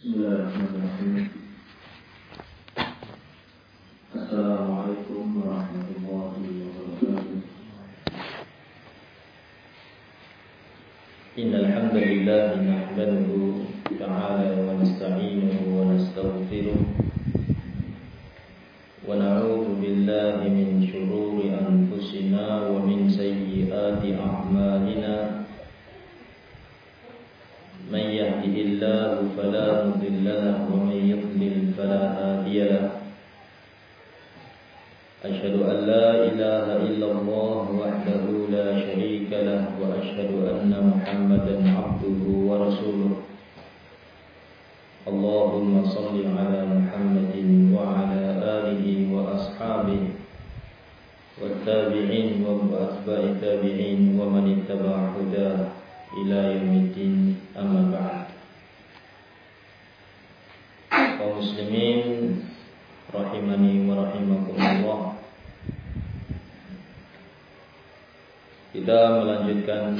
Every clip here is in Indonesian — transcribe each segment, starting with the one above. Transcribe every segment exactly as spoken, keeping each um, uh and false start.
Bismillahirrahmanirrahim. Assalamualaikum warahmatullahi wabarakatuh. Innal hamdalillah nahmaduhu ta'ala wa nasta'inuhu wa nastaghfiruh wa na'udzu billahi min shururi anfusina wa min sayyiati a'malina. من يهده الله فلا مضل له ومن يضلل فلا هادي له أشهد أن لا إله إلا الله وحده لا شريك له وأشهد أن محمدا عبده ورسوله اللهم صل على محمد وعلى آله وأصحابه والتابعين وأتباع التابعين ومن اتبع هداه ila yaumiddin, amma ba'd. Kaum muslimin rahimani wa rahimakumullah, kita melanjutkan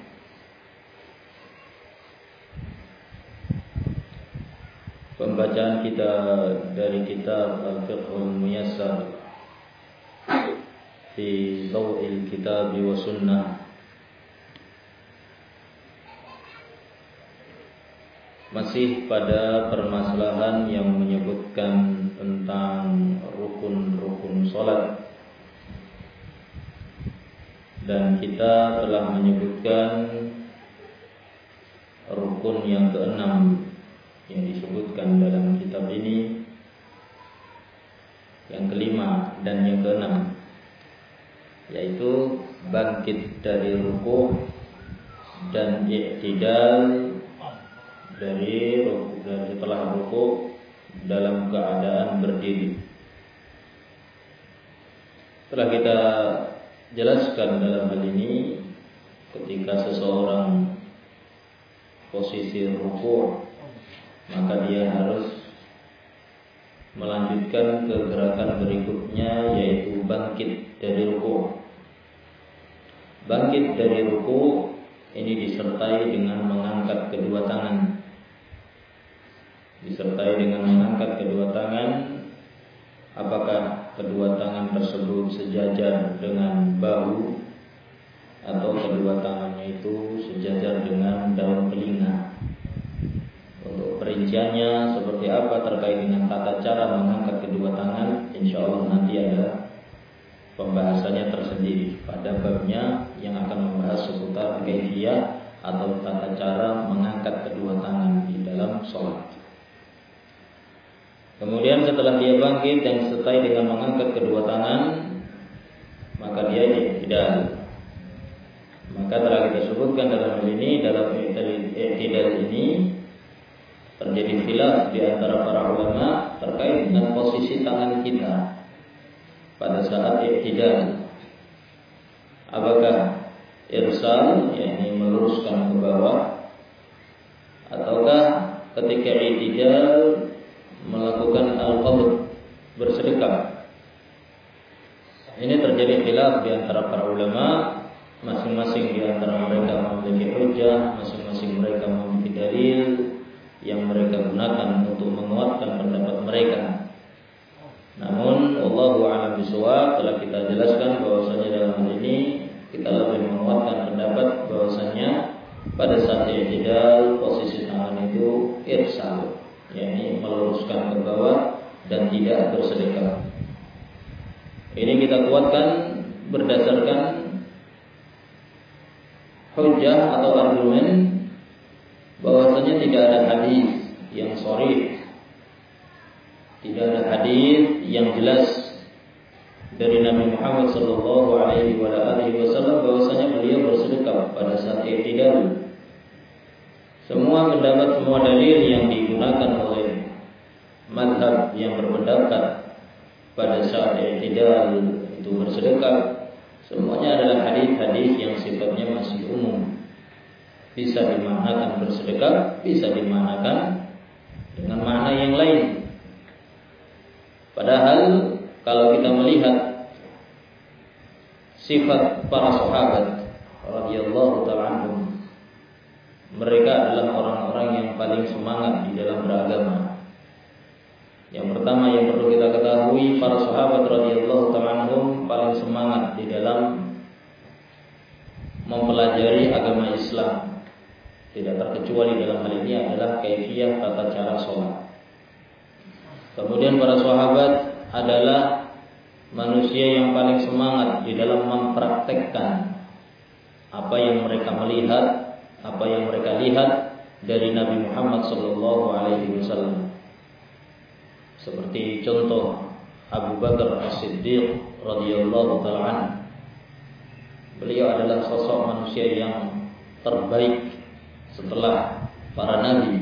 pembacaan kita dari kitab Al-Fiqhul Muyassar fi Dhaw'il Kitab wa Sunnah. Masih pada permasalahan yang menyebutkan tentang rukun-rukun sholat, dan kita telah menyebutkan rukun yang keenam yang disebutkan dalam kitab ini, yang kelima dan yang keenam, yaitu bangkit dari ruku dan i'tidal dari ruku, dari setelah ruku dalam keadaan berdiri. Telah kita jelaskan dalam hal ini, ketika seseorang posisi ruku, maka dia harus melanjutkan ke gerakan berikutnya, yaitu bangkit dari ruku. Bangkit dari ruku ini disertai dengan mengangkat kedua tangan. Disertai dengan mengangkat kedua tangan. Apakah kedua tangan tersebut sejajar dengan bahu, atau kedua tangannya itu sejajar dengan daun telinga? Untuk perinciannya seperti apa terkait dengan tata cara mengangkat kedua tangan, insya Allah nanti ada pembahasannya tersendiri pada babnya yang akan membahas seputar kaifiyah atau tata cara mengangkat kedua tangan di dalam sholat. Kemudian setelah dia bangkit dan sertai dengan mengangkat kedua tangan, maka dia i'tidal. Maka telah kita sebutkan dalam hal ini, dalam i'tidal ini terjadi khilaf di antara para ulama terkait dengan posisi tangan kita pada saat i'tidal. Apakah irsal, yakni meluruskan ke bawah, ataukah ketika i'tidal melakukan al-qabd, bersedekap? Ini terjadi khilaf di antara para ulama. Masing-masing di antara mereka memiliki hujjah, masing-masing mereka memiliki dalil yang mereka gunakan untuk menguatkan pendapat mereka. Namun Allahu a'lam bishawab, telah kita jelaskan bahwasanya dalam hal ini kita lebih menguatkan pendapat bahwasanya pada saat i'tidal posisi tangan itu irsal, yakni meluruskan ke bawah dan tidak bersedekap. Ini kita kuatkan berdasarkan hujjah atau argumen bahwasanya tidak ada hadis yang sharih, tidak ada hadis yang jelas dari Nabi Muhammad sallallahu alaihi wasallam bahwasanya beliau bersedekap pada saat i'tidal. Semua pendapat, semua dalil yang digunakan oleh mazhab yang berpendapat pada saat i'tidal itu bersedekap, semuanya adalah hadis-hadis yang sifatnya masih umum. Bisa dimaknakan bersedekap, bisa dimaknakan dengan makna yang lain. Padahal kalau kita melihat sifat para sahabat radhiyallahu ta'ala anhum, mereka adalah orang-orang yang yang paling semangat di dalam beragama. Yang pertama yang perlu kita ketahui, para sahabat radhiyallahu ta'ala anhum paling semangat di dalam mempelajari agama Islam. Tidak terkecuali dalam hal ini adalah kaifiyah tata cara sholat. Kemudian para sahabat adalah manusia yang paling semangat di dalam mempraktekkan apa yang mereka melihat, apa yang mereka lihat dari Nabi Muhammad sallallahu alaihi wasallam. Seperti contoh Abu Bakar As-Siddiq radhiyallahu ta'ala anhu. Beliau adalah sosok manusia yang terbaik setelah para nabi.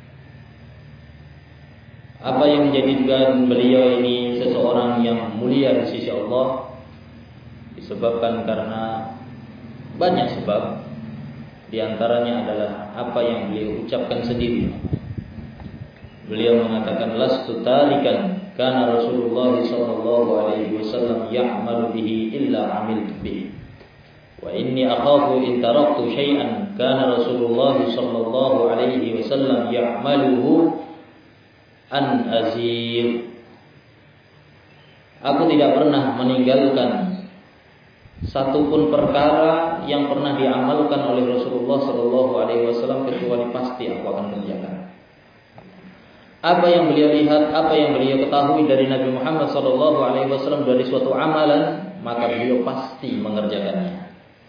Apa yang menjadikan beliau ini seseorang yang mulia di sisi Allah? Disebabkan karena banyak sebab. Di antaranya adalah apa yang beliau ucapkan sendiri. Beliau mengatakan, lastu tarikan kana Rasulullah sallallahu alaihi wasallam ya'malu bihi illa amiltu bihi. Wa inni akhafu in taraktu syai'an kana Rasulullah sallallahu alaihi wasallam ya'maluhu an azir. Aku tidak pernah meninggalkan satupun perkara yang pernah diamalkan oleh Rasulullah sallallahu alaihi wasallam kecuali pasti aku akan kerjakan. Apa yang beliau lihat, apa yang beliau ketahui dari Nabi Muhammad sallallahu alaihi wasallam dari suatu amalan, maka beliau pasti mengerjakannya.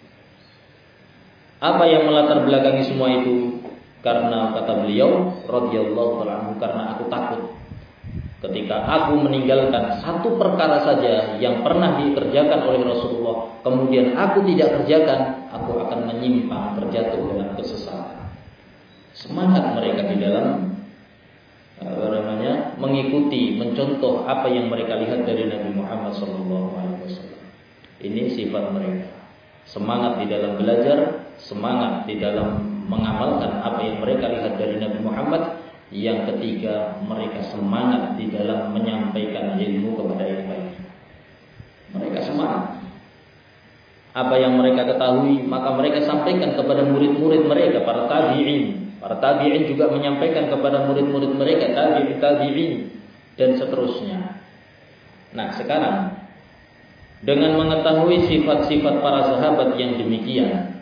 Apa yang melatar belakangi semua itu? Karena kata beliau radhiyallahu ta'ala anhu, karena aku takut ketika aku meninggalkan satu perkara saja yang pernah dikerjakan oleh Rasulullah, kemudian aku tidak kerjakan, aku akan menyimpang, terjatuh dalam kesesatan. Semangat mereka di dalam apa namanya mengikuti, mencontoh apa yang mereka lihat dari Nabi Muhammad sallallahu alaihi wasallam. Ini sifat mereka. Semangat di dalam belajar, semangat di dalam mengamalkan apa yang mereka lihat dari Nabi Muhammad. Yang ketiga, mereka semangat di dalam menyampaikan ilmu kepada yang lain. Mereka semangat. Apa yang mereka ketahui, maka mereka sampaikan kepada murid-murid mereka, para tabi'in. Para tabi'in juga menyampaikan kepada murid-murid mereka, tabi'in, tabi'in, dan seterusnya. Nah, sekarang dengan mengetahui sifat-sifat para sahabat yang demikian,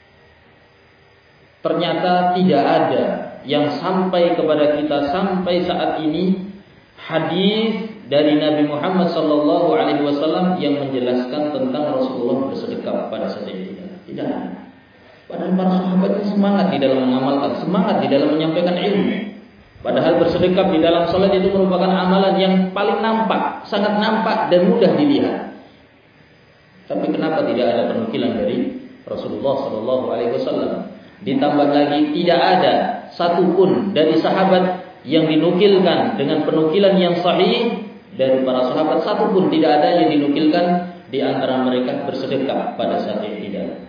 ternyata tidak ada yang sampai kepada kita sampai saat ini hadis dari Nabi Muhammad sallallahu alaihi wasallam yang menjelaskan tentang Rasulullah bersedekah pada saat itu. Tidak ada. Padahal para sahabat semangat di dalam mengamalkan, semangat di dalam menyampaikan ilmu. Padahal bersedekah di dalam salat itu merupakan amalan yang paling nampak, sangat nampak dan mudah dilihat. Tapi kenapa tidak ada penukilan dari Rasulullah sallallahu alaihi wasallam? Ditambah lagi tidak ada satupun dari sahabat yang dinukilkan dengan penukilan yang sahih dari para sahabat, satupun tidak ada yang dinukilkan di antara mereka bersedekah pada saat i'tidal.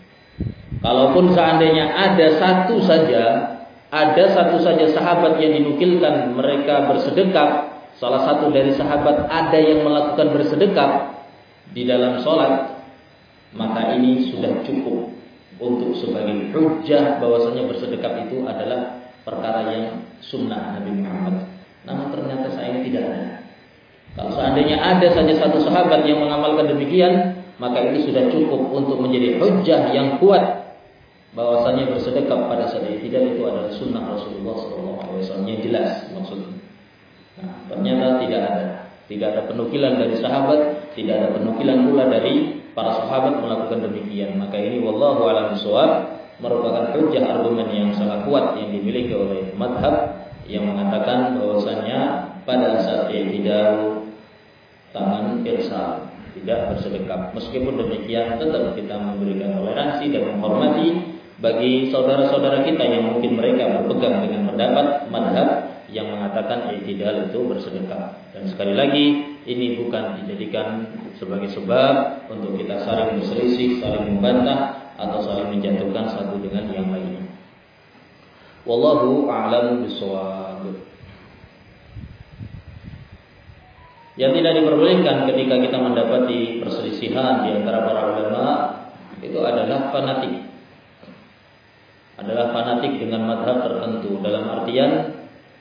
Kalaupun seandainya ada satu saja, ada satu saja sahabat yang dinukilkan mereka bersedekah, salah satu dari sahabat ada yang melakukan bersedekah di dalam sholat, maka ini sudah cukup untuk sebagai hujjah bahwasanya bersedekah itu adalah perkara yang sunnah Nabi Muhammad. Namun ternyata saya ini tidak ada. Kalau seandainya ada saja satu sahabat yang mengamalkan demikian, maka ini sudah cukup untuk menjadi hujjah yang kuat bahwasanya bersedekah pada saat i'tidal itu adalah sunnah Rasulullah sallallahu alaihi wasallam yang jelas maksudnya. Nah, ternyata tidak ada, tidak ada penukilan dari sahabat, tidak ada penukilan pula dari para sahabat melakukan demikian. Maka ini wallahu a'lam bishawab merupakan hujjah argumen yang sangat kuat yang dimiliki oleh madhab yang mengatakan bahwasanya pada saat i'tidal tangan irsal, tidak bersedekah. Meskipun demikian tetap kita memberikan toleransi dan menghormati bagi saudara-saudara kita yang mungkin mereka berpegang dengan pendapat madhab yang mengatakan i'tidal itu bersedekah. Dan sekali lagi ini bukan dijadikan sebagai sebab untuk kita saling berselisih, saling membantah atau saling menjatuhkan satu dengan yang lainnya. Wallahu a'lamu bishawab. Yang tidak diperbolehkan ketika kita mendapati perselisihan di antara para ulama itu adalah fanatik. adalah fanatik dengan mazhab tertentu, dalam artian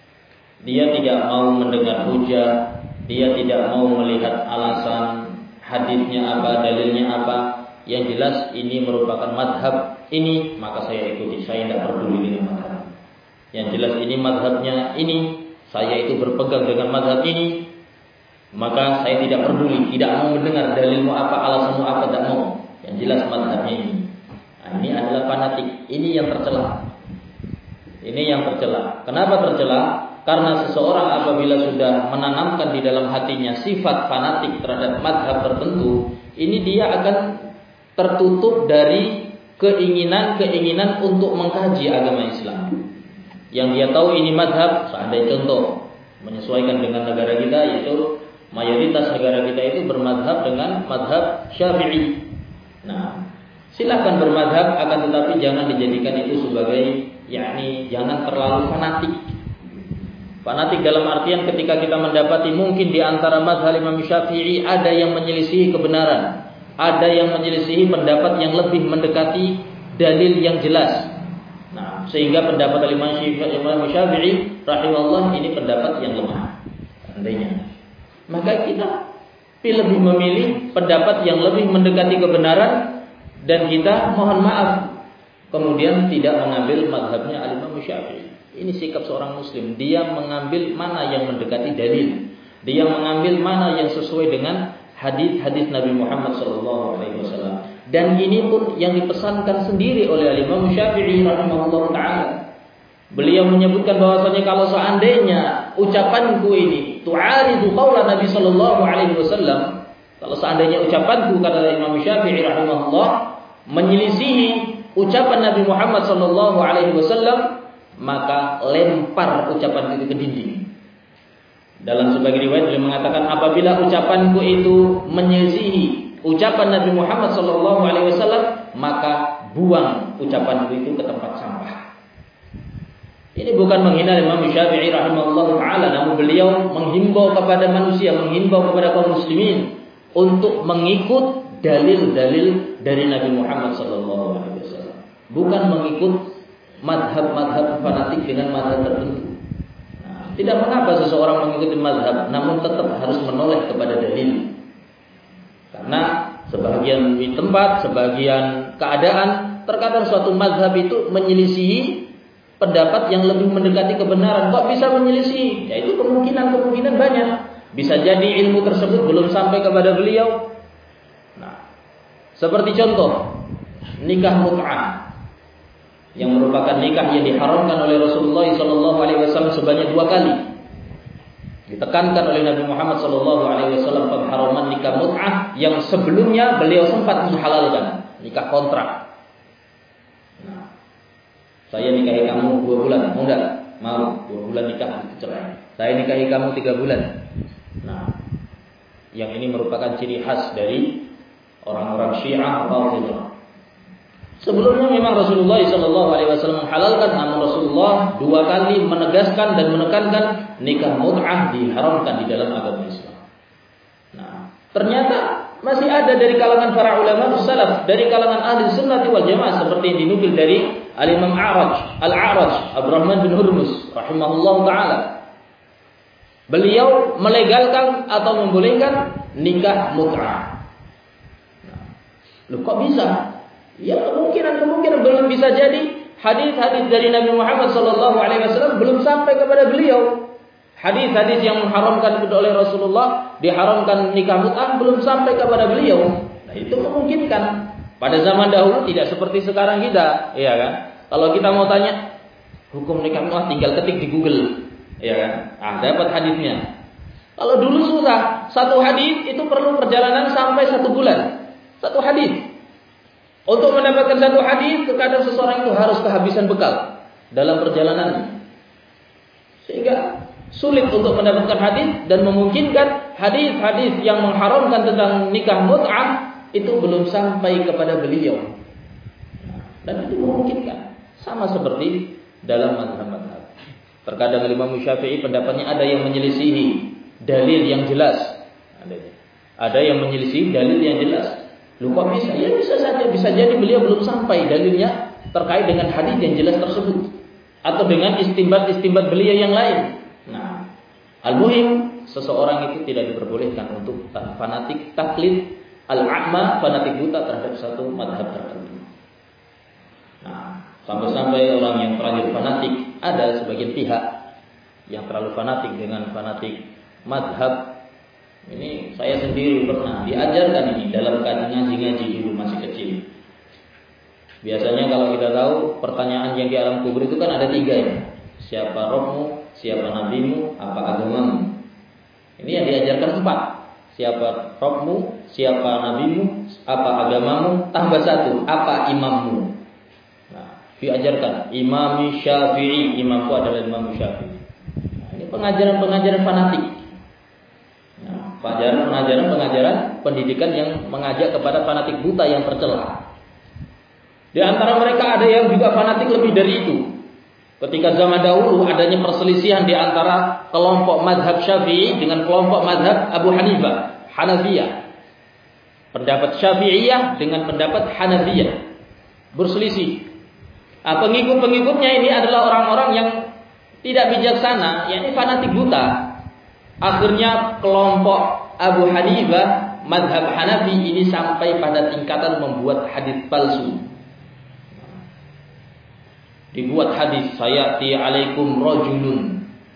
dia tidak mau mendengar hujah, dia tidak mau melihat alasan hadisnya apa, dalilnya apa. Yang jelas ini merupakan mazhab ini, maka saya ikuti, saya tidak peduli dengan mazhab. Yang jelas ini mazhabnya ini, saya itu berpegang dengan mazhab ini, maka saya tidak peduli, tidak mau mendengar dalilmu apa, alasanmu apa, tidak mau. Yang jelas mazhabnya ini. Nah, ini adalah fanatik, ini yang tercela. Ini yang tercela. Kenapa tercela? Karena seseorang apabila sudah menanamkan di dalam hatinya sifat fanatik terhadap mazhab tertentu, ini dia akan tertutup dari keinginan-keinginan untuk mengkaji agama Islam. Yang dia tahu ini mazhab, seandainya contoh menyesuaikan dengan negara kita, yaitu mayoritas negara kita itu bermazhab dengan mazhab Syafi'i. Nah, silakan bermazhab, akan tetapi jangan dijadikan itu sebagai, yakni jangan terlalu fanatik. Fanatik dalam artian ketika kita mendapati mungkin di antara mazhab Imam Syafi'i ada yang menyelisihi kebenaran, ada yang menyelisihi pendapat yang lebih mendekati dalil yang jelas. Nah, sehingga pendapat Imam Syafi'i rahimahullah ini pendapat yang lemah. Andainya, maka kita lebih memilih pendapat yang lebih mendekati kebenaran, dan kita mohon maaf kemudian tidak mengambil mazhabnya Imam Syafi'i. Ini sikap seorang muslim, dia mengambil mana yang mendekati dalil, dia mengambil mana yang sesuai dengan hadis-hadis Nabi Muhammad sallallahu alaihi wasallam. Dan ini pun yang dipesankan sendiri oleh Imam Syafi'i rahimahullah taala. Beliau menyebutkan bahwasanya kalau seandainya ucapanku ini tu'aridu qaula Nabi sallallahu alaihi wasallam, kalau seandainya ucapanku, kata Imam Syafi'i rahimahullah, menyelisihi ucapan Nabi Muhammad sallallahu alaihi wasallam, maka lempar ucapan itu ke dinding. Dalam sebagian riwayat beliau mengatakan, apabila ucapanku itu menyelisihi ucapan Nabi Muhammad sallallahu alaihi wasallam, maka buang ucapanku itu ke tempat sampah. Ini bukan menghina Imam Syafi'i rahimahullah taala, namun beliau menghimbau kepada manusia, menghimbau kepada kaum muslimin untuk mengikut dalil-dalil dari Nabi Muhammad sallallahu alaihi wasallam, bukan mengikut mazhab-mazhab fanatik dengan mazhab tertentu. Nah, tidak mengapa seseorang mengikuti mazhab, namun tetap harus menoleh kepada dalil. Karena sebagian tempat, sebagian keadaan, terkadang suatu mazhab itu menyelisihi pendapat yang lebih mendekati kebenaran. Kok bisa menyelisihi? Ya itu kemungkinan-kemungkinan banyak. Bisa jadi ilmu tersebut belum sampai kepada beliau. Nah, seperti contoh nikah mut'ah, yang merupakan nikah yang diharamkan oleh Rasulullah sallallahu alaihi wasallam sebanyak dua kali. Ditekankan oleh Nabi Muhammad sallallahu alaihi wasallam pengharaman nikah mut'ah yang sebelumnya beliau sempat menghalalkan nikah kontrak. Nah, saya nikahi kamu dua bulan, mau enggak? Mau. Dua bulan nikah cerai. Saya nikahi kamu tiga bulan. Nah, yang ini merupakan ciri khas dari orang-orang Syiah atau Rafidhah. Sebelumnya memang Rasulullah sallallahu alaihi wasallam menghalalkan, namun Rasulullah dua kali menegaskan dan menekankan nikah mut'ah diharamkan di dalam agama Islam. Nah, ternyata masih ada dari kalangan para ulama salaf, dari kalangan ahli sunnah wal jamaah, seperti yang dinukil dari Al-Imam A'raj, Al-A'raj Abdurrahman bin Hurmuz rahimahullah taala. Beliau melegalkan atau membolehkan nikah mut'ah. Nah, loh kok bisa? Ya kemungkinan-kemungkinan belum bisa jadi hadis-hadis dari Nabi Muhammad sallallahu alaihi wasallam belum sampai kepada beliau. Hadis-hadis yang mengharamkan oleh Rasulullah, diharamkan nikah mut'ah, belum sampai kepada beliau. Nah, itu memungkinkan. Pada zaman dahulu tidak seperti sekarang kita, ya kan? Kalau kita mau tanya hukum nikah mut'ah, tinggal ketik di Google, ya kan? Ah, dapat hadisnya. Kalau dulu susah, satu hadis itu perlu perjalanan sampai satu bulan. Satu hadis. Untuk mendapatkan satu hadis, terkadang seseorang itu harus kehabisan bekal dalam perjalanannya, sehingga sulit untuk mendapatkan hadis, dan memungkinkan hadis-hadis yang mengharamkan tentang nikah mut'ah itu belum sampai kepada beliau. Dan itu memungkinkan. Sama seperti dalam mazhab-mazhab. Terkadang Imam Syafi'i pendapatnya ada yang menyelisihi dalil yang jelas, ada yang menyelisihi dalil yang jelas. Lupa bisa, ya bisa saja, bisa jadi beliau belum sampai dalilnya terkait dengan hadis yang jelas tersebut atau dengan istimbat-istimbat beliau yang lain. Nah, al-muhim seseorang itu tidak diperbolehkan untuk fanatik taklid al-a'ma, fanatik buta terhadap satu madhab tertentu. Nah, sampai-sampai orang yang terlanjur fanatik, ada sebagian pihak yang terlalu fanatik dengan fanatik madhab. Ini saya sendiri pernah diajarkan ini dalam ngaji-ngaji dulu masih kecil. Biasanya kalau kita tahu pertanyaan yang di alam kubur itu kan ada tiga ya. Siapa rohmu, siapa nabimu, apa agamamu. Ini yang diajarkan empat. Siapa rohmu, siapa nabimu, apa agamamu, tambah satu, apa imammu. Nah, diajarkan Imam Syafi'i, imamku adalah Imam Syafi'i. Nah, ini pengajaran-pengajaran fanatik. Nah, pengajaran-pengajaran pendidikan yang mengajak kepada fanatik buta yang tercela. Di antara mereka ada yang juga fanatik lebih dari itu. Ketika zaman dahulu adanya perselisihan di antara kelompok madhab Syafi'i dengan kelompok madhab Abu Hanifah, Hanafiyah. Pendapat Syafi'iyah dengan pendapat Hanafiyah berselisih. Nah, pengikut-pengikutnya ini adalah orang-orang yang tidak bijaksana, yakni fanatik buta. Akhirnya kelompok Abu Hanifah, madhab Hanafi ini sampai pada tingkatan membuat hadis palsu. Dibuat hadis, sayati alaikum rajulun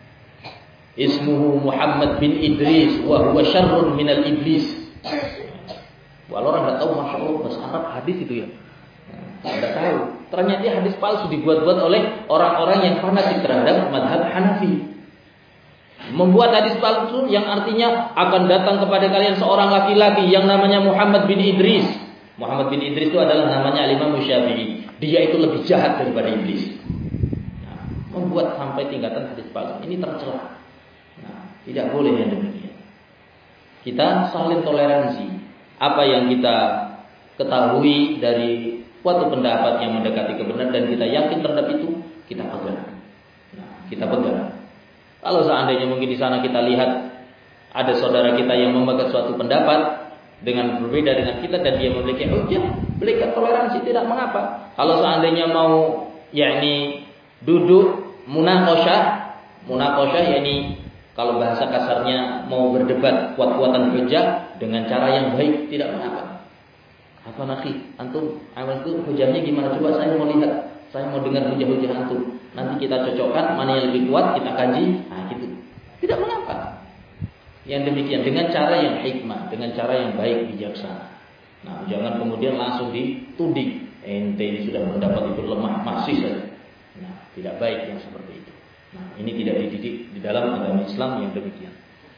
ismuhu Muhammad bin Idris wa huwa syarrun minal iblis. Walau orang enggak tahu, Masya Allah bahasa Arab hadis itu ya. Enggak tahu. Ternyata hadis palsu dibuat-buat oleh orang-orang yang fanatik terhadap madhab Hanafi. Membuat hadis palsu yang artinya akan datang kepada kalian seorang laki-laki yang namanya Muhammad bin Idris. Muhammad bin Idris itu adalah namanya Imam Syafi'i. Dia itu lebih jahat daripada iblis. Nah, membuat sampai tingkatan hadis palsu ini tercela. Nah, tidak boleh yang demikian. Kita saling toleransi. Apa yang kita ketahui dari suatu pendapat yang mendekati kebenaran dan kita yakin terhadap itu, kita pegang. Nah, kita pegang. Kalau seandainya mungkin di sana kita lihat ada saudara kita yang memegang suatu pendapat dengan berbeda dengan kita dan dia memiliki hujah, berikan toleransi, tidak mengapa. Kalau seandainya mau yakni duduk munaqasyah, munaqasyah yakni kalau bahasa kasarnya mau berdebat kuat-kuatan hujah dengan cara yang baik, tidak mengapa. Apa nakhi? Antum, amal itu hujahnya gimana? Coba saya mau lihat, saya mau dengar hujah-hujah antum. Nanti kita cocokkan mana yang lebih kuat, kita kaji. Nah, gitu. Tidak mengapa. Yang demikian dengan cara yang hikmah, dengan cara yang baik, bijaksana. Nah, jangan kemudian langsung dituding. Ente ini sudah mendapat itu lemah, masih saja. Nah, tidak baik yang seperti itu. Nah, ini tidak dididik di dalam agama Islam yang demikian.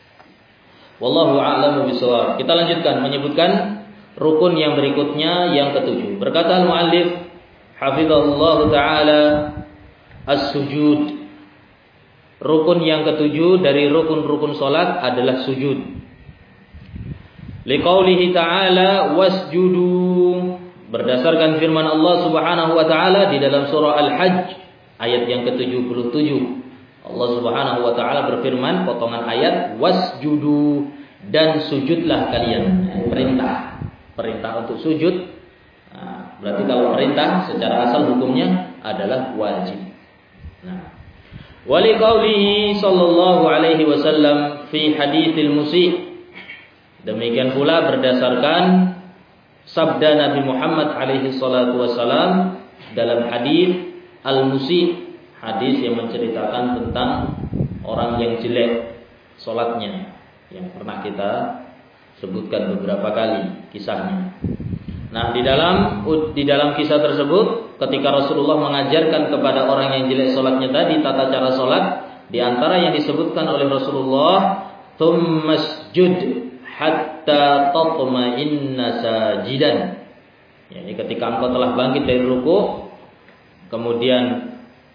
Wallahu a'lamu bishawab. Kita lanjutkan menyebutkan rukun yang berikutnya yang ketujuh. Berkata al-muallif hafizallahu taala as-sujud. Rukun yang ketujuh dari rukun-rukun salat adalah sujud. Liqaulihi ta'ala wasjudu, berdasarkan firman Allah Subhanahu wa taala di dalam surah Al-Hajj ayat yang ke tujuh puluh tujuh. Allah Subhanahu wa taala berfirman, potongan ayat, wasjudu, dan sujudlah kalian. Perintah. Perintah untuk sujud. Nah, berarti kalau perintah secara asal hukumnya adalah wajib. Nah, wali qaulihi sallallahu alaihi wasallam fi haditsil musii. Demikian pula berdasarkan sabda Nabi Muhammad alaihi salatu wasallam dalam hadis al-musii, hadis yang menceritakan tentang orang yang jelek salatnya yang pernah kita sebutkan beberapa kali kisahnya. Nah, di dalam di dalam kisah tersebut ketika Rasulullah mengajarkan kepada orang yang jelek salatnya tadi tata cara salat, di antara yang disebutkan oleh Rasulullah, "Tsummasjud hatta tatma'inna sajidan." Yani ketika engkau telah bangkit dari ruku, kemudian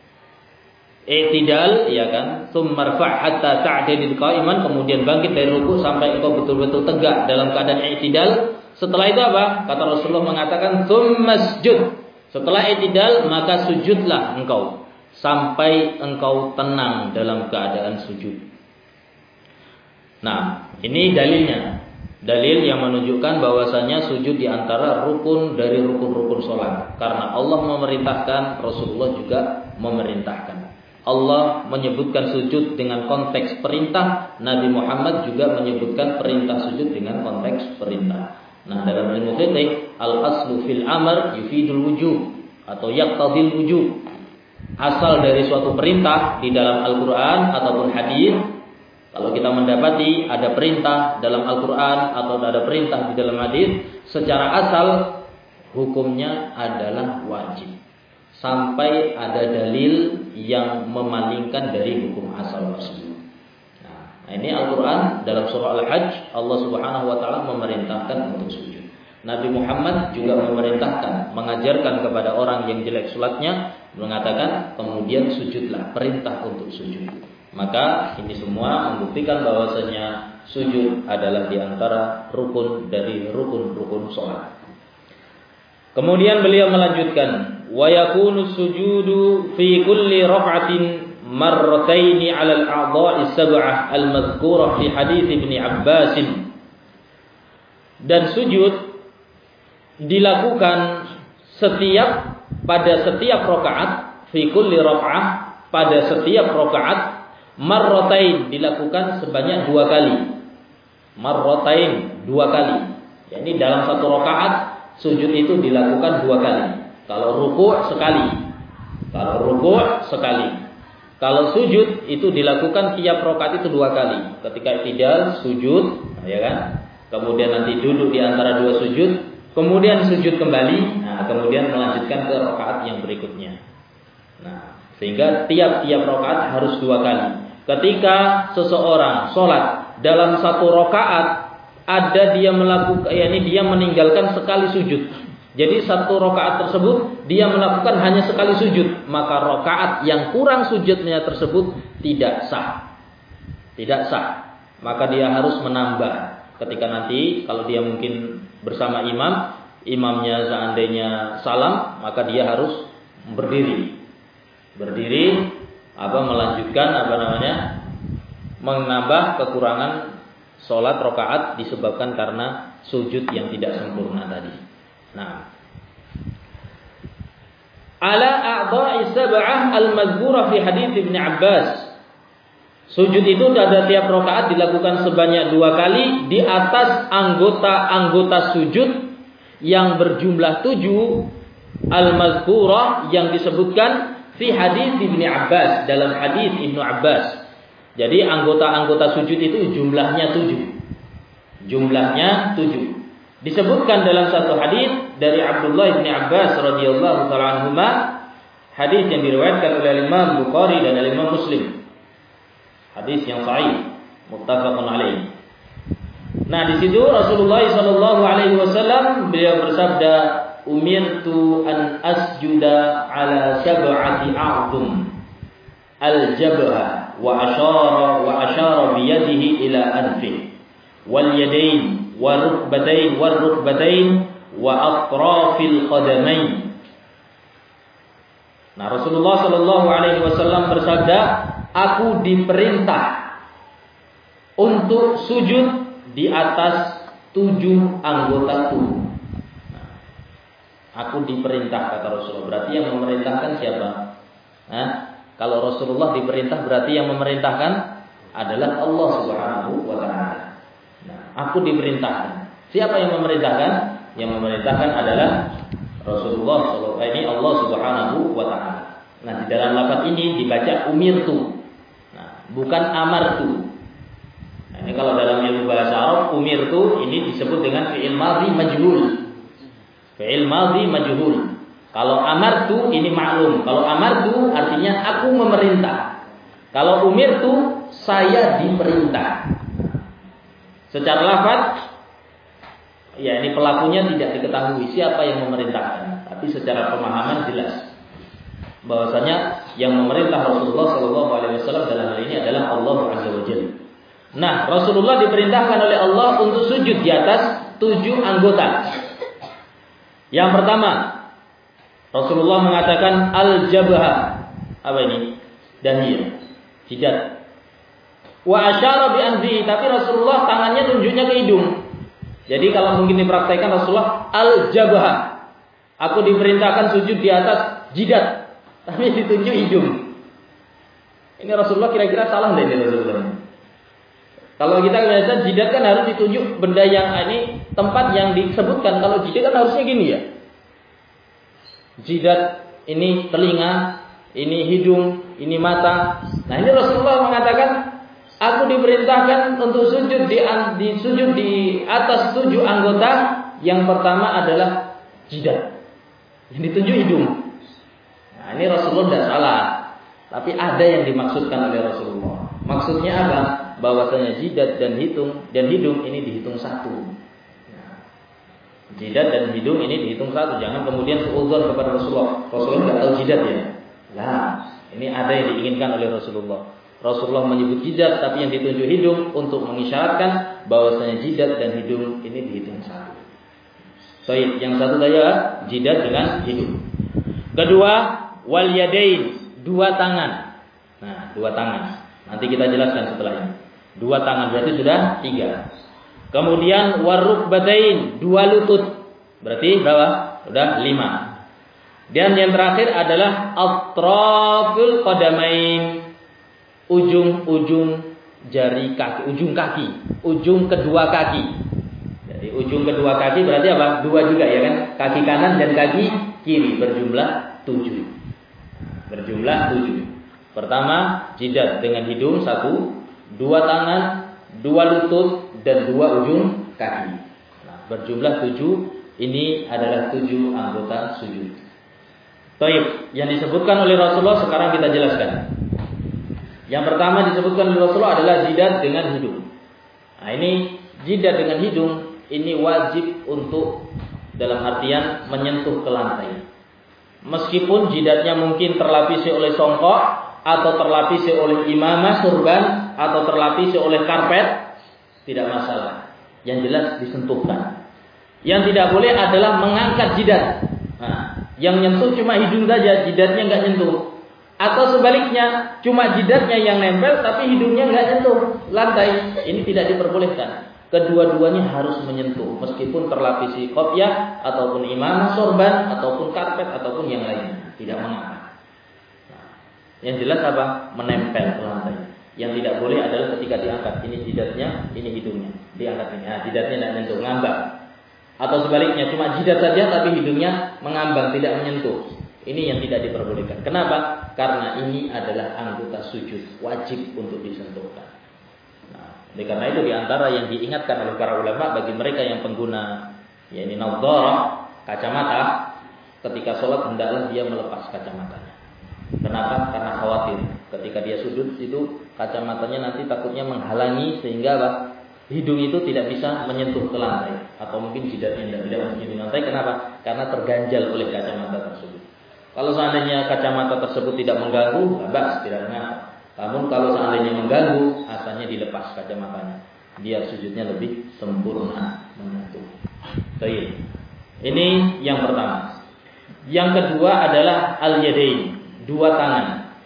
i'tidal, ya kan? Tsummarfa' hatta ta'tadil qa'iman, kemudian bangkit dari ruku sampai engkau betul-betul tegak dalam keadaan i'tidal. Setelah itu apa? Kata Rasulullah mengatakan tsummasjud. Setelah i'tidal maka sujudlah engkau sampai engkau tenang dalam keadaan sujud. Nah, ini dalilnya. dalil yang menunjukkan bahwasanya sujud di antara rukun dari rukun-rukun sholat. Karena Allah memerintahkan, Rasulullah juga memerintahkan. Allah menyebutkan sujud dengan konteks perintah, Nabi Muhammad juga menyebutkan perintah sujud dengan konteks perintah. Nah, dalam ilmu fiqh, al-aslu fil amr yufidul wujub atau yaqtadil wujub. Asal dari suatu perintah di dalam Al-Qur'an ataupun hadis, kalau kita mendapati ada perintah dalam Al-Qur'an atau ada perintah di dalam hadis, secara asal hukumnya adalah wajib. Sampai ada dalil yang memalingkan dari hukum asal tersebut. Nah, ini Al-Quran dalam surah Al-Hajj, Allah Subhanahu Wa Taala memerintahkan untuk sujud. Nabi Muhammad juga memerintahkan, mengajarkan kepada orang yang jelek sholatnya, mengatakan kemudian sujudlah, perintah untuk sujud. Maka ini semua membuktikan bahwasanya sujud adalah diantara rukun dari rukun-rukun sholat. Kemudian beliau melanjutkan, wa yakunu sujudu fi kulli raf'atin marrataini 'ala al-a'dha'i sab'ah al-madhkurah fi hadits Ibnu Abbas. Dan sujud dilakukan setiap pada setiap rakaat, fi kulli raf'ah, pada setiap rakaat, marratain, dilakukan sebanyak dua kali. Marratain, dua kali. Yani dalam satu rakaat sujud itu dilakukan dua kali. Kalau ruku' sekali. Kalau ruku' sekali. Kalau sujud itu dilakukan tiap rakaat itu dua kali. Ketika i'tidal sujud, ya kan? Kemudian nanti duduk di antara dua sujud, kemudian sujud kembali, nah kemudian melanjutkan ke rakaat yang berikutnya. Nah, sehingga tiap-tiap rakaat harus dua kali. Ketika seseorang sholat dalam satu rakaat ada dia melakukan, yakni dia meninggalkan sekali sujud. Jadi satu rakaat tersebut dia melakukan hanya sekali sujud, maka rakaat yang kurang sujudnya tersebut tidak sah. Tidak sah. Maka dia harus menambah. Ketika nanti kalau dia mungkin bersama imam, imamnya seandainya salam, maka dia harus berdiri. Berdiri apa melanjutkan apa namanya? Menambah kekurangan sholat rakaat disebabkan karena sujud yang tidak sempurna tadi. Nah, ala a'dha'i sab'ah al-madhkurah fi hadits Ibnu Abbas. Sujud itu pada tiap rakaat dilakukan sebanyak dua kali di atas anggota-anggota sujud yang berjumlah tujuh, al-madhkurah yang disebutkan fi hadits Ibnu Abbas, dalam hadis Ibnu Abbas. Jadi anggota-anggota sujud itu jumlahnya tujuh. Jumlahnya tujuh. Disebutkan dalam satu hadis dari Abdullah bin Abbas radhiyallahu taala anhuma, hadis yang diriwayatkan oleh Imam Bukhari dan Imam Muslim. Hadis yang sahih, muttafaqun alaih. Nah, di situ Rasulullah sallallahu alaihi wasallam beliau bersabda, "Umirtu an asjuda ala sab'ati a'dhum al-jabha wa asyara wa asyara bi yadihi ila anfi wal yadain wa rukbatain wa rukbatain wa atrafil qadamain." Nah, Rasulullah sallallahu alaihi wasallam bersabda, aku diperintah untuk sujud di atas tujuh anggota tubuh. Nah, aku diperintah, kata Rasulullah. Berarti yang memerintahkan siapa? Nah, kalau Rasulullah diperintah berarti yang memerintahkan adalah Allah Subhanahu wa taala. Nah, aku diperintahkan. Siapa yang memerintahkan? Yang memerintahkan adalah Rasulullah sallallahu alaihi wasallam, ini Allah Subhanahu wa taala. Nah, di dalam lafaz ini dibaca umirtu. Nah, bukan amartu. Nah, ini kalau dalam ilmu bahasa Arab, umirtu ini disebut dengan fi'il madhi majhul. Fi'il madhi majhul. Kalau amartu ini maklum. Kalau amartu artinya aku memerintah. Kalau umirtu saya diperintah. Secara lafaz, ya ini pelakunya tidak diketahui siapa yang memerintahkan. Tapi secara pemahaman jelas bahwasanya yang memerintah Rasulullah sallallahu alaihi wasallam dalam hal ini adalah Allah Azza wa Jalla. Nah, Rasulullah diperintahkan oleh Allah untuk sujud di atas tujuh anggota. Yang pertama, Rasulullah mengatakan al-jabha. Apa ini? Dahi, jidat. Wa asyara bi anfi, tapi Rasulullah tangannya tunjuknya ke hidung. Jadi kalau mungkin dipraktekkan Rasulullah al-jabhah. Aku diperintahkan sujud di atas jidat, tapi ditunjuk hidung. Ini Rasulullah kira-kira salah enggak ini Rasulullah? Kalau kita biasa jidat kan harus ditunjuk benda yang ini tempat yang disebutkan. Kalau jidat kan harusnya gini ya. Jidat ini telinga, ini hidung, ini mata. Nah ini Rasulullah mengatakan, aku diperintahkan untuk sujud di, di sujud di atas tujuh anggota. Yang pertama adalah jidat, yang ditunjuk hidung. Nah ini Rasulullah tidak salah, tapi ada yang dimaksudkan oleh Rasulullah. Maksudnya apa? Bahwasanya jidat dan hidung dan hidung ini dihitung satu. Nah, jidat dan hidung ini dihitung satu. Jangan kemudian seuzon kepada Rasulullah. Rasulullah tidak tahu jidat ya. Nah, ini ada yang diinginkan oleh Rasulullah. Rasulullah menyebut jidat, tapi yang ditunjuk hidung untuk mengisyaratkan bahwasanya jidat dan hidung ini dihitung satu. Baik, yang satu saja jidat dengan hidung. Kedua, wal yadain, dua tangan. Nah, dua tangan. Nanti kita jelaskan setelah ini. Dua tangan berarti sudah tiga. Kemudian warukbatain, dua lutut. Berarti berapa? Sudah lima. Dan yang terakhir adalah atraful qadamain, ujung-ujung jari kaki, ujung kaki, ujung kedua kaki. Jadi ujung kedua kaki berarti apa? Dua juga ya kan? Kaki kanan dan kaki kiri berjumlah tujuh. Berjumlah tujuh. Pertama, jidat dengan hidung satu, dua tangan, dua lutut, dan dua ujung kaki. Nah, berjumlah tujuh. Ini adalah tujuh anggota sujud. Baik, yang disebutkan oleh Rasulullah sekarang kita jelaskan. Yang pertama disebutkan oleh Rasulullah adalah jidat dengan hidung. Nah, ini jidat dengan hidung ini wajib untuk dalam artian menyentuh ke lantai. Meskipun jidatnya mungkin terlapisi oleh songkok, atau terlapisi oleh imamah surban, atau terlapisi oleh karpet, tidak masalah. Yang jelas disentuhkan. Yang tidak boleh adalah mengangkat jidat. Nah, yang nyentuh cuma hidung saja, jidatnya nggak nyentuh. Atau sebaliknya, cuma jidatnya yang nempel, tapi hidungnya nggak nyentuh lantai. Ini tidak diperbolehkan. Kedua-duanya harus menyentuh, meskipun terlapisi kopiah, ataupun imamah sorban, ataupun karpet, ataupun yang lainnya. Tidak mengangkat. Yang jelas apa? Menempel ke lantai. Yang tidak boleh adalah ketika diangkat. Ini jidatnya, ini hidungnya. Diangkat ini. Nah, jidatnya tidak menyentuh, ngambang. Atau sebaliknya, cuma jidat saja tapi hidungnya mengambang, tidak menyentuh. Ini yang tidak diperbolehkan. Kenapa? Karena ini adalah anggota sujud, wajib untuk disentuhkan. Nah, oleh karena itu diantara yang diingatkan oleh para ulama bagi mereka yang pengguna, yakni nadharah, kacamata, ketika sholat hendaklah dia melepas kacamatanya. Kenapa? Karena khawatir ketika dia sujud itu kacamatanya nanti takutnya menghalangi sehingga apa? Hidung itu tidak bisa menyentuh ke lantai atau mungkin jidatnya tidak menyentuh lantai. Kenapa? Karena terganjal oleh kacamata tersebut. Kalau seandainya kacamata tersebut tidak mengganggu, bebas, tidak mengapa. Namun kalau seandainya mengganggu, asalnya dilepas kacamatanya, biar sujudnya lebih sempurna menyentuh. Baik. Ini yang pertama. Yang kedua adalah al-yadain, dua tangan.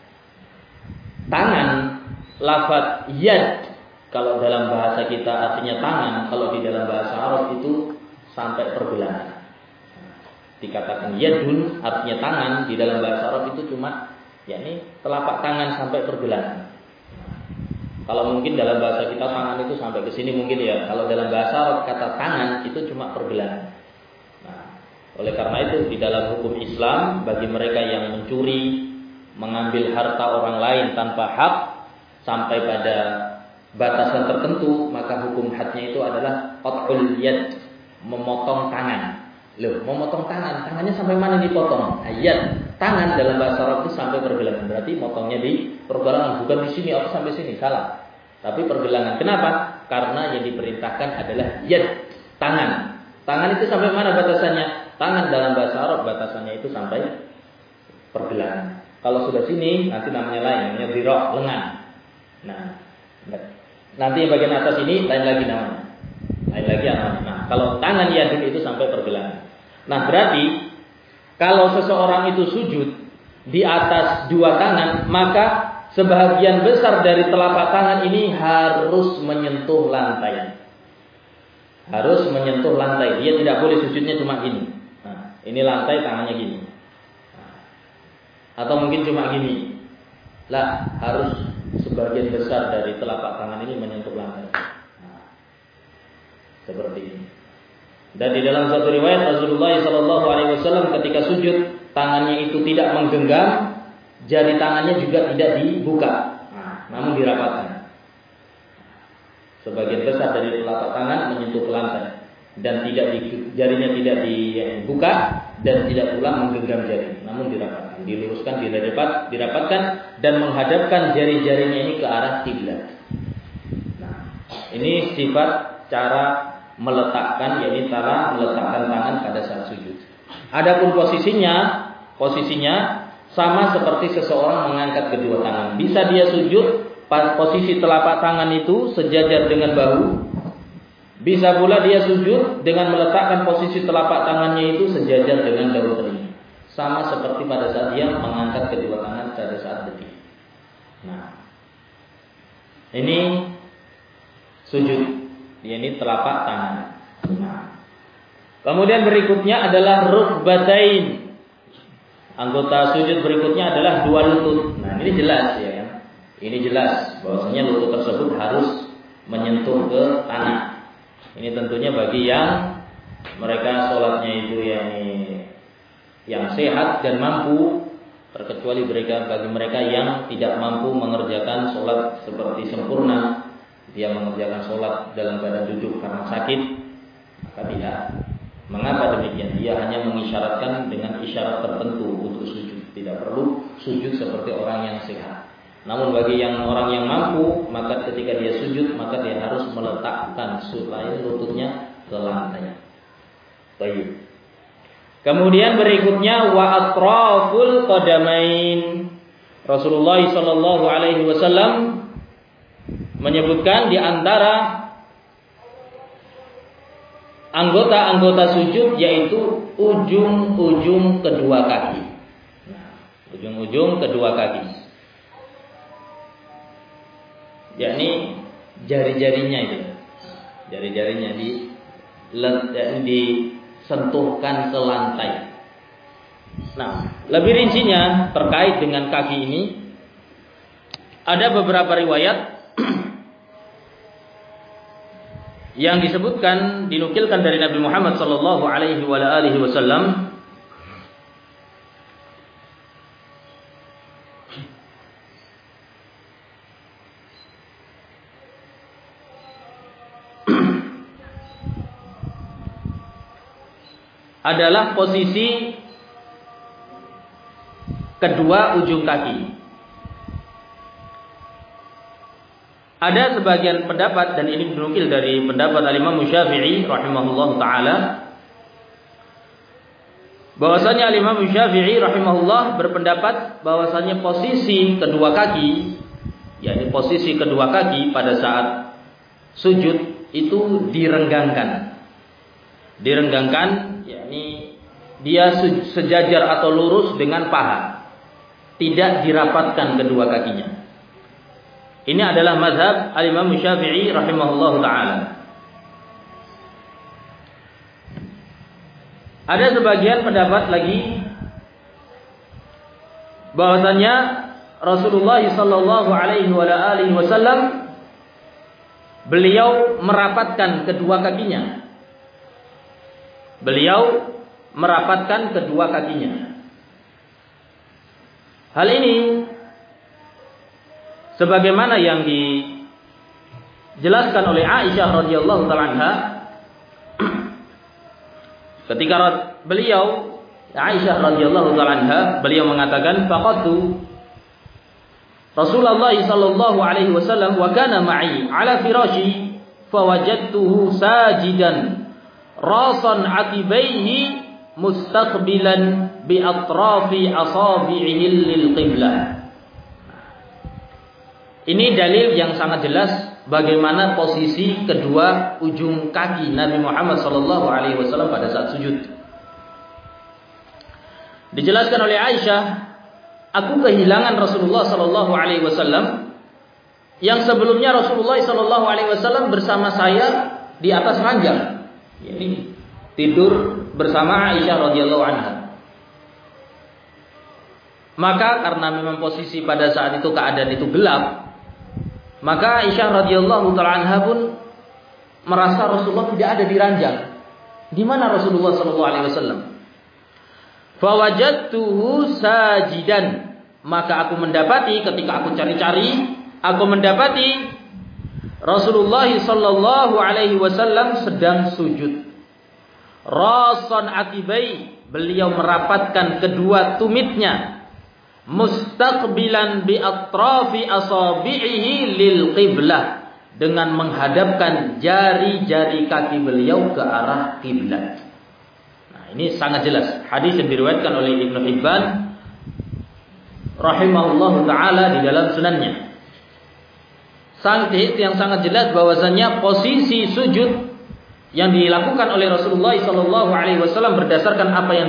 Tangan, lafaz yad, kalau dalam bahasa kita artinya tangan, kalau di dalam bahasa Arab itu sampai pergelangan. Dikatakan yadun artinya tangan, di dalam bahasa Arab itu cuma yakni telapak tangan sampai pergelangan. Kalau mungkin dalam bahasa kita tangan itu sampai ke sini mungkin ya. Kalau dalam bahasa Arab kata tangan itu cuma pergelangan. Nah, oleh karena itu di dalam hukum Islam bagi mereka yang mencuri, mengambil harta orang lain tanpa hak sampai pada batasan tertentu, maka hukum hadnya itu adalah qat'ul yad, memotong tangan. Loh, memotong tangan, tangannya sampai mana dipotong? Ayat, tangan dalam bahasa Arab itu sampai pergelangan. Berarti motongnya di pergelangan, bukan di sini atau sampai sini, salah. Tapi pergelangan. Kenapa? Karena yang diperintahkan adalah yad, tangan. Tangan itu sampai mana batasannya? Tangan dalam bahasa Arab batasannya itu sampai pergelangan. Kalau sudah sini nanti namanya lain, namanya dhira', lengan. Nah, nanti yang bagian atas ini lain lagi namanya. Lain lagi namanya. Nah, kalau tangan yadun itu sampai pergelangan. Nah, berarti kalau seseorang itu sujud di atas dua tangan, maka sebahagian besar dari telapak tangan ini harus menyentuh lantai. harus menyentuh lantai. Dia tidak boleh sujudnya cuma gini. Nah, ini lantai tangannya gini. Nah, atau mungkin cuma gini. Lah, harus sebagian besar dari telapak tangan ini menyentuh lantai. Nah, seperti ini. Dan di dalam satu riwayat Rasulullah shallallahu alaihi wasallam ketika sujud, tangannya itu tidak menggenggam, jari tangannya juga tidak dibuka, namun dirapatkan. Sebagian besar dari telapak tangan menyentuh ke lantai dan tidak di, jarinya tidak dibuka dan tidak pula menggenggam jari, namun dirapatkan, diluruskan, dirapat, dirapatkan dan menghadapkan jari-jarinya ini ke arah kiblat. Nah, ini sifat cara meletakkan, yakni cara meletakkan tangan pada saat sujud. Adapun posisinya, posisinya sama seperti seseorang mengangkat kedua tangan. Bisa dia sujud posisi telapak tangan itu sejajar dengan bahu. Bisa pula dia sujud dengan meletakkan posisi telapak tangannya itu sejajar dengan daun telinga. Sama seperti pada saat dia mengangkat kedua tangan pada saat berdiri. Nah, ini sujud. Ini telapak tangan. Nah, kemudian berikutnya adalah rukbatain. Anggota sujud berikutnya adalah dua lutut. Nah, ini jelas ya kan? Ini jelas bahwasanya lutut tersebut harus menyentuh ke tanah. Ini tentunya bagi yang mereka sholatnya itu yang yang sehat dan mampu, terkecuali mereka bagi mereka yang tidak mampu mengerjakan sholat seperti sempurna. Dia mengerjakan sholat dalam keadaan duduk karena sakit, maka tidak. Mengapa demikian? Dia hanya mengisyaratkan dengan isyarat tertentu untuk sujud. Tidak perlu sujud seperti orang yang sehat. Namun bagi yang orang yang mampu, maka ketika dia sujud, maka dia harus meletakkan supaya lututnya ke lantai. Baik. Kemudian berikutnya wa atraful qadamain. Rasulullah sallallahu alaihi wasallam menyebutkan di antara anggota-anggota sujud yaitu ujung-ujung kedua kaki. Nah, ujung-ujung kedua kaki. Yakni jari-jarinya itu. Jari-jarinya di disentuhkan ke lantai. Nah, lebih rincinya terkait dengan kaki ini ada beberapa riwayat yang disebutkan, dinukilkan dari Nabi Muhammad sallallahu alaihi wasallam adalah posisi kedua ujung kaki. Ada sebagian pendapat, dan ini dinukil dari pendapat Al-Imam Syafi'i rahimahullah ta'ala, bahwasanya Al-Imam Syafi'i rahimahullah berpendapat bahwasanya posisi kedua kaki, yakni posisi kedua kaki pada saat sujud itu direnggangkan. Direnggangkan, yakni dia sejajar atau lurus dengan paha. Tidak dirapatkan kedua kakinya. Ini adalah mazhab Al-Imam Syafi'i rahimahullah ta'ala. Ada sebagian pendapat lagi bahwasanya Rasulullah sallallahu alaihi wasallam beliau merapatkan kedua kakinya. Beliau merapatkan kedua kakinya. Hal ini sebagaimana yang dijelaskan oleh Aisyah radhiyallahu taala anha ketika beliau Aisyah radhiyallahu taala anha beliau mengatakan faqatu Rasulullah sallallahu alaihi wasallam wa kana ma'i ala firashi fawajadtuhu sajidan rasan atibaihi mustaqbilan bi atrafi asabi'ihi lil qiblah. Ini dalil yang sangat jelas bagaimana posisi kedua ujung kaki Nabi Muhammad sallallahu alaihi wasallam pada saat sujud. Dijelaskan oleh Aisyah, aku kehilangan Rasulullah sallallahu alaihi wasallam yang sebelumnya Rasulullah sallallahu alaihi wasallam bersama saya di atas ranjang. Ini tidur bersama Aisyah radhiyallahu anha. Maka karena memang posisi pada saat itu keadaan itu gelap, maka Aisyah radhiyallahu taala anha pun merasa Rasulullah tidak ada di ranjang. Di mana Rasulullah sallallahu alaihi wasallam? Fawajadtuhu sajidan. Maka aku mendapati, ketika aku cari-cari, aku mendapati Rasulullah sallallahu alaihi wasallam sedang sujud. Rasan atibai, beliau merapatkan kedua tumitnya, mustaqbilan bi atrafi asabi'ihi lil qiblah, dengan menghadapkan jari-jari kaki beliau ke arah kiblat. Nah, ini sangat jelas hadis yang diriwayatkan oleh Ibnu Hibban rahimahullahu taala di dalam sunannya. Hadis yang sangat jelas bahwasannya posisi sujud yang dilakukan oleh Rasulullah sallallahu alaihi wasallam berdasarkan apa yang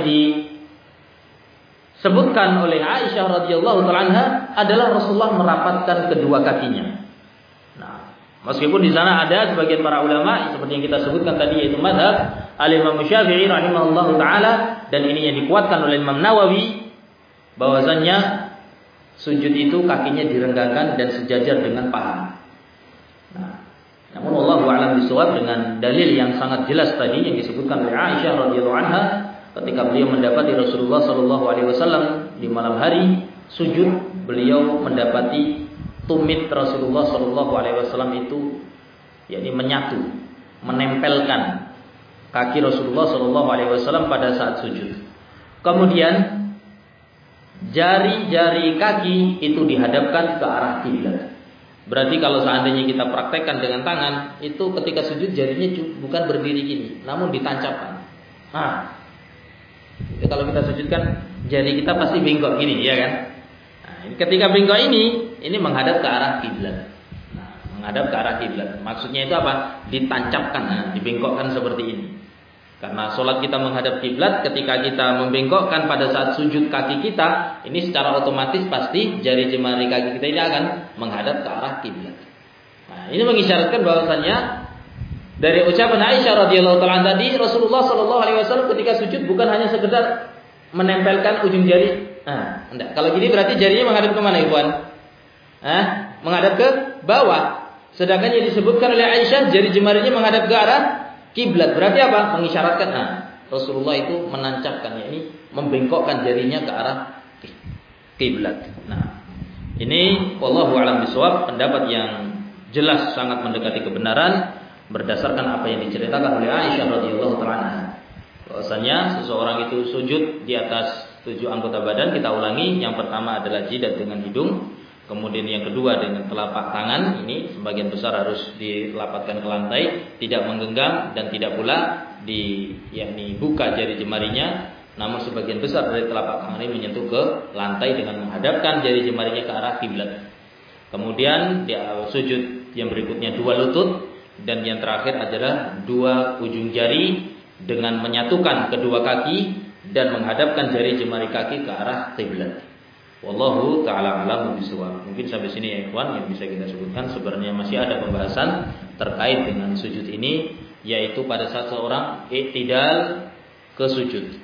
disebutkan oleh Aisyah radhiyallahu taala anha adalah Rasulullah merapatkan kedua kakinya. Nah, meskipun di sana ada sebagian para ulama seperti yang kita sebutkan tadi, yaitu mazhab Al-Imam Syafi'i rahimahullahu taala, dan ini yang dikuatkan oleh Imam Nawawi, bahwasannya sujud itu kakinya direnggangkan dan sejajar dengan paha. Nah, namun wallahu a'lam bishawab, dengan dalil yang sangat jelas tadi yang disebutkan oleh Aisyah radhiyallahu anha ketika beliau mendapati Rasulullah sallallahu alaihi wasallam di malam hari sujud, beliau mendapati tumit Rasulullah sallallahu alaihi wasallam itu yakni menyatu, menempelkan kaki Rasulullah sallallahu alaihi wasallam pada saat sujud. Kemudian jari-jari kaki itu dihadapkan ke arah kiblat. Berarti kalau seandainya kita praktekkan dengan tangan, itu ketika sujud jarinya bukan berdiri gini, namun ditancapkan. Nah, kalau kita sujudkan jari kita pasti bengkok gini, ya kan? Nah, ketika bengkok ini, ini menghadap ke arah kiblat. Nah, menghadap ke arah kiblat. Maksudnya itu apa? Ditancapkan, nah, dibengkokkan seperti ini. Karena sholat kita menghadap kiblat, ketika kita membengkokkan pada saat sujud kaki kita, ini secara otomatis pasti jari jemari kaki kita ini akan menghadap ke arah kiblat. Nah, ini mengisyaratkan bahwasannya dari ucapan Aisyah radhiyallahu taala tadi, Rasulullah sallallahu alaihi wasallam ketika sujud bukan hanya sekedar menempelkan ujung jari. Nah, enggak. Kalau gini berarti jarinya menghadap ke mana, Ikhwan? Nah, menghadap ke bawah. Sedangkan yang disebutkan oleh Aisyah jari jemarinya menghadap ke arah kiblat. Berarti apa? Mengisyaratkan nah, Rasulullah itu menancapkan, yakni membengkokkan jarinya ke arah kiblat. Nah, ini wallahu a'lam bishawab, pendapat yang jelas sangat mendekati kebenaran berdasarkan apa yang diceritakan oleh Aisyah radhiyallahu taala anha. Bahwasanya seseorang itu sujud di atas tujuh anggota badan, kita ulangi, yang pertama adalah jidat dengan hidung, kemudian yang kedua dengan telapak tangan, ini sebagian besar harus dilapatkan ke lantai, tidak menggenggam dan tidak pula di yakni buka jari jemarinya, namun sebagian besar dari telapak tangan ini menyentuh ke lantai dengan menghadapkan jari jemarinya ke arah kiblat. Kemudian dia sujud yang berikutnya dua lutut, dan yang terakhir adalah dua ujung jari dengan menyatukan kedua kaki dan menghadapkan jari jemari kaki ke arah kiblat. Wallahu ta'ala a'lamu bishawab. Mungkin sampai sini ya ikhwan yang bisa kita sebutkan. Sebenarnya masih ada pembahasan terkait dengan sujud ini, yaitu pada saat seorang i'tidal ke sujud.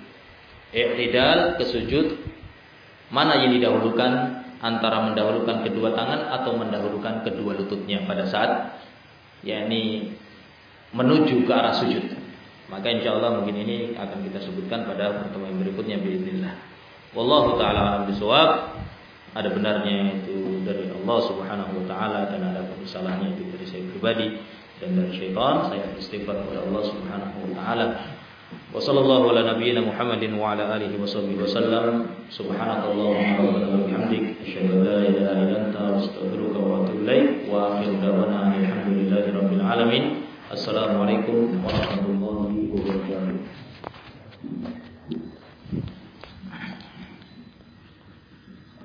I'tidal ke sujud, mana yang didahulukan antara mendahulukan kedua tangan atau mendahulukan kedua lututnya pada saat yakni menuju ke arah sujud. Maka insyaallah mungkin ini akan kita sebutkan pada pertemuan berikutnya biiznillah. Wallahu ta'ala a'lam bishawab. Ada benarnya itu dari Allah Subhanahu wa taala, dan ada kesalahannya itu dari saya pribadi dan dari syaitan. Saya istighfar kepada Allah Subhanahu wa taala. Wa sallallahu ala nabiyyina Muhammadin wa ala alihi washabbihi wasallam. Subhanakallahumma wa bihamdik, asyhadu an la ilaha illa anta, astaghfiruka wa atubu ilaik. Wa akhiru da'wana alhamdulillahi rabbil alamin. Assalamualaikum warahmatullahi wabarakatuh.